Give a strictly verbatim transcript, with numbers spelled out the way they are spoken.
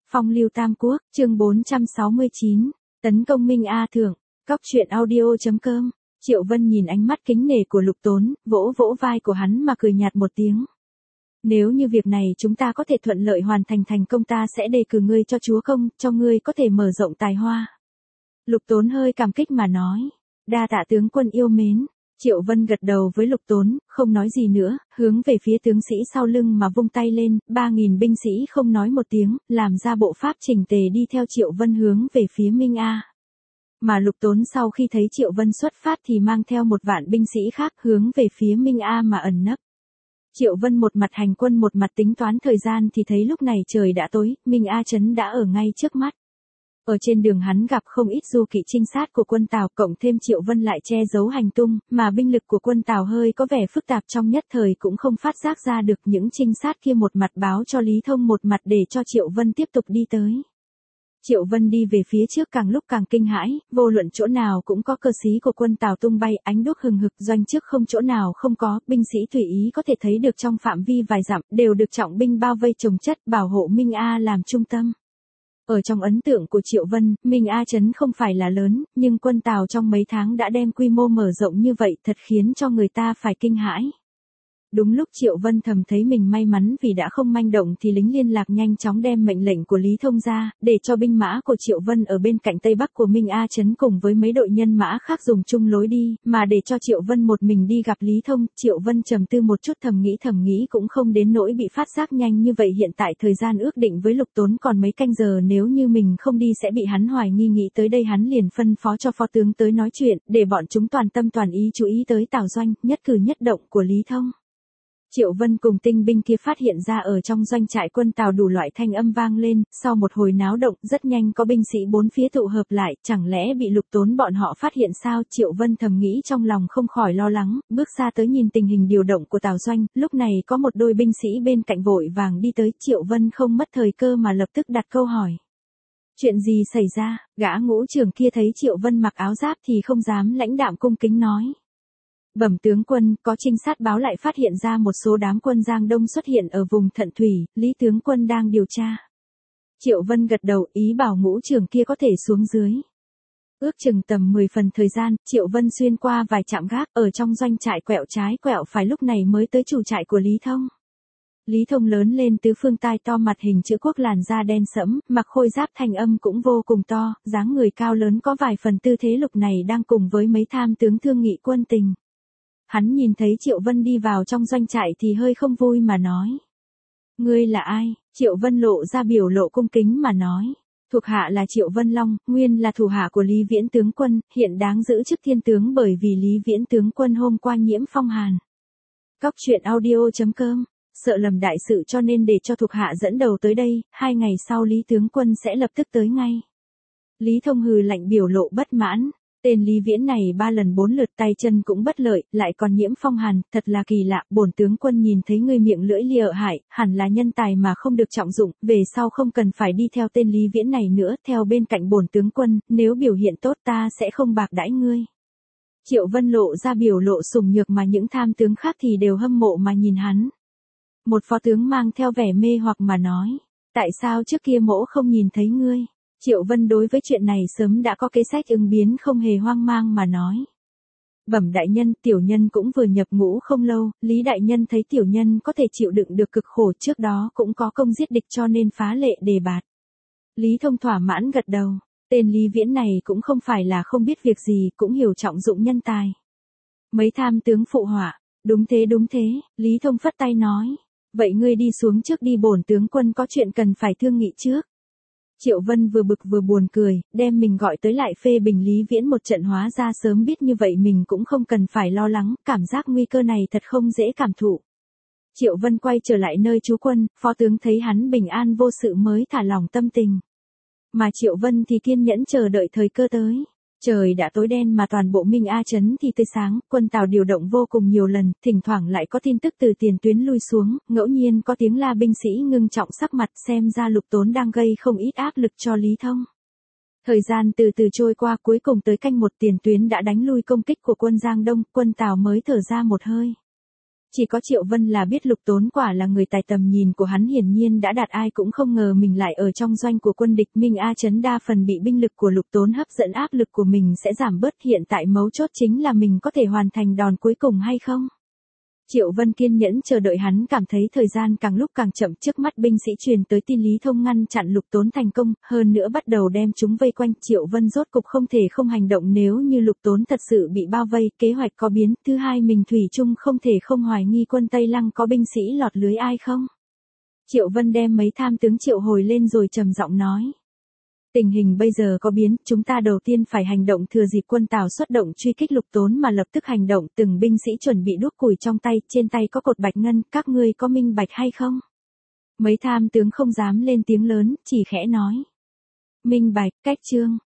Phong lưu Tam Quốc, chương bốn trăm sáu mươi chín, tấn công Minh A Thượng, cóc truyện audio.com. Triệu Vân nhìn ánh mắt kính nể của Lục Tốn, vỗ vỗ vai của hắn mà cười nhạt một tiếng. Nếu như việc này chúng ta có thể thuận lợi hoàn thành thành công, ta sẽ đề cử ngươi cho chúa công, cho ngươi có thể mở rộng tài hoa. Lục Tốn hơi cảm kích mà nói. Đa tạ tướng quân yêu mến. Triệu Vân gật đầu với Lục Tốn, không nói gì nữa, hướng về phía tướng sĩ sau lưng mà vung tay lên, ba nghìn binh sĩ không nói một tiếng, làm ra bộ pháp chỉnh tề đi theo Triệu Vân hướng về phía Minh A. Mà Lục Tốn sau khi thấy Triệu Vân xuất phát thì mang theo một vạn binh sĩ khác hướng về phía Minh A mà ẩn nấp. Triệu Vân một mặt hành quân một mặt tính toán thời gian thì thấy lúc này trời đã tối, Minh A trấn đã ở ngay trước mắt. Ở trên đường hắn gặp không ít du kỵ trinh sát của quân Tào, cộng thêm Triệu Vân lại che giấu hành tung, mà binh lực của quân Tào hơi có vẻ phức tạp, trong nhất thời cũng không phát giác ra được những trinh sát kia một mặt báo cho Lý Thông, một mặt để cho Triệu Vân tiếp tục đi tới. Triệu Vân đi về phía trước càng lúc càng kinh hãi, vô luận chỗ nào cũng có cơ sĩ của quân Tào tung bay, ánh đuốc hừng hực, doanh trước không chỗ nào không có, binh sĩ tùy ý có thể thấy được trong phạm vi vài dặm, đều được trọng binh bao vây chồng chất, bảo hộ Minh A làm trung tâm. Ở trong ấn tượng của Triệu Vân, Minh A trấn không phải là lớn, nhưng quân Tào trong mấy tháng đã đem quy mô mở rộng như vậy thật khiến cho người ta phải kinh hãi. Đúng lúc Triệu Vân thầm thấy mình may mắn vì đã không manh động thì lính liên lạc nhanh chóng đem mệnh lệnh của Lý Thông ra, để cho binh mã của Triệu Vân ở bên cạnh tây bắc của Minh A trấn cùng với mấy đội nhân mã khác dùng chung lối đi, mà để cho Triệu Vân một mình đi gặp Lý Thông. Triệu Vân trầm tư một chút, thầm nghĩ thầm nghĩ cũng không đến nỗi bị phát giác nhanh như vậy, hiện tại thời gian ước định với Lục Tốn còn mấy canh giờ, nếu như mình không đi sẽ bị hắn hoài nghi, nghĩ tới đây hắn liền phân phó cho phó tướng tới nói chuyện, để bọn chúng toàn tâm toàn ý chú ý tới Tào doanh, nhất cử nhất động của Lý Thông. Triệu Vân cùng tinh binh kia phát hiện ra ở trong doanh trại quân Tào đủ loại thanh âm vang lên, sau một hồi náo động, rất nhanh có binh sĩ bốn phía tụ hợp lại, chẳng lẽ bị Lục Tốn bọn họ phát hiện sao? Triệu Vân thầm nghĩ trong lòng không khỏi lo lắng, bước ra tới nhìn tình hình điều động của Tào doanh, lúc này có một đôi binh sĩ bên cạnh vội vàng đi tới, Triệu Vân không mất thời cơ mà lập tức đặt câu hỏi. Chuyện gì xảy ra? Gã ngũ trưởng kia thấy Triệu Vân mặc áo giáp thì không dám lãnh đạm, cung kính nói. Bẩm tướng quân, có trinh sát báo lại phát hiện ra một số đám quân Giang Đông xuất hiện ở vùng Thận Thủy, Lý tướng quân đang điều tra. Triệu Vân gật đầu, ý bảo ngũ trưởng kia có thể xuống dưới. Ước chừng tầm mười phần thời gian, Triệu Vân xuyên qua vài trạm gác, ở trong doanh trại quẹo trái quẹo phải, lúc này mới tới chủ trại của Lý Thông. Lý Thông lớn lên tứ phương, tai to, mặt hình chữ quốc, làn da đen sẫm, mặc khôi giáp, thanh âm cũng vô cùng to, dáng người cao lớn, có vài phần tư thế lúc này đang cùng với mấy tham tướng thương nghị quân tình. Hắn nhìn thấy Triệu Vân đi vào trong doanh trại thì hơi không vui mà nói. Ngươi là ai? Triệu Vân lộ ra biểu lộ cung kính mà nói. Thuộc hạ là Triệu Vân Long, nguyên là thủ hạ của Lý Viễn tướng quân, hiện đáng giữ chức thiên tướng bởi vì Lý Viễn tướng quân hôm qua nhiễm phong hàn. Cóc truyện audio.com, sợ lầm đại sự cho nên để cho thuộc hạ dẫn đầu tới đây, hai ngày sau Lý tướng quân sẽ lập tức tới ngay. Lý Thông hừ lạnh, biểu lộ bất mãn. Tên Lý Viễn này ba lần bốn lượt tay chân cũng bất lợi, lại còn nhiễm phong hàn, thật là kỳ lạ. Bổn tướng quân nhìn thấy ngươi miệng lưỡi lìa hại, hẳn là nhân tài mà không được trọng dụng, về sau không cần phải đi theo tên Lý Viễn này nữa, theo bên cạnh bổn tướng quân, nếu biểu hiện tốt ta sẽ không bạc đãi ngươi. Triệu Vân lộ ra biểu lộ sùng nhược, mà những tham tướng khác thì đều hâm mộ mà nhìn hắn. Một phó tướng mang theo vẻ mê hoặc mà nói, tại sao trước kia mỗ không nhìn thấy ngươi? Triệu Vân đối với chuyện này sớm đã có kế sách ứng biến, không hề hoang mang mà nói. Bẩm đại nhân, tiểu nhân cũng vừa nhập ngũ không lâu, Lý đại nhân thấy tiểu nhân có thể chịu đựng được cực khổ, trước đó cũng có công giết địch cho nên phá lệ đề bạt. Lý Thông thỏa mãn gật đầu, tên Lý Viễn này cũng không phải là không biết việc gì, cũng hiểu trọng dụng nhân tài. Mấy tham tướng phụ họa, đúng thế đúng thế, Lý Thông phất tay nói, vậy ngươi đi xuống trước đi, bổn tướng quân có chuyện cần phải thương nghị trước. Triệu Vân vừa bực vừa buồn cười, đem mình gọi tới lại phê bình Lý Viễn một trận, hóa ra sớm biết như vậy mình cũng không cần phải lo lắng, cảm giác nguy cơ này thật không dễ cảm thụ. Triệu Vân quay trở lại nơi trú quân, phó tướng thấy hắn bình an vô sự mới thả lỏng tâm tình. Mà Triệu Vân thì kiên nhẫn chờ đợi thời cơ tới. Trời đã tối đen mà toàn bộ Minh A trấn thì tươi sáng, quân Tào điều động vô cùng nhiều lần, thỉnh thoảng lại có tin tức từ tiền tuyến lui xuống, ngẫu nhiên có tiếng la, binh sĩ ngưng trọng sắc mặt, xem ra Lục Tốn đang gây không ít áp lực cho Lý Thông. Thời gian từ từ trôi qua, cuối cùng tới canh một, tiền tuyến đã đánh lui công kích của quân Giang Đông, quân Tào mới thở ra một hơi. Chỉ có Triệu Vân là biết Lục Tốn quả là người tài, tầm nhìn của hắn hiển nhiên đã đạt, ai cũng không ngờ mình lại ở trong doanh của quân địch. Minh A Trấn đa phần bị binh lực của Lục Tốn hấp dẫn, áp lực của mình sẽ giảm bớt, hiện tại mấu chốt chính là mình có thể hoàn thành đòn cuối cùng hay không. Triệu Vân kiên nhẫn chờ đợi, hắn cảm thấy thời gian càng lúc càng chậm, trước mắt binh sĩ truyền tới tin Lý Thông ngăn chặn Lục Tốn thành công, hơn nữa bắt đầu đem chúng vây quanh. Triệu Vân rốt cục không thể không hành động, nếu như Lục Tốn thật sự bị bao vây, kế hoạch có biến. Thứ hai, mình thủy chung không thể không hoài nghi quân Tây Lăng có binh sĩ lọt lưới ai không. Triệu Vân đem mấy tham tướng triệu hồi lên rồi trầm giọng nói. Tình hình bây giờ có biến, chúng ta đầu tiên phải hành động, thừa dịp quân Tào xuất động truy kích Lục Tốn mà lập tức hành động. Từng binh sĩ chuẩn bị đuốc củi trong tay, trên tay có cột bạch ngân, các ngươi có minh bạch hay không? Mấy tham tướng không dám lên tiếng lớn, chỉ khẽ nói. Minh bạch, cách trương.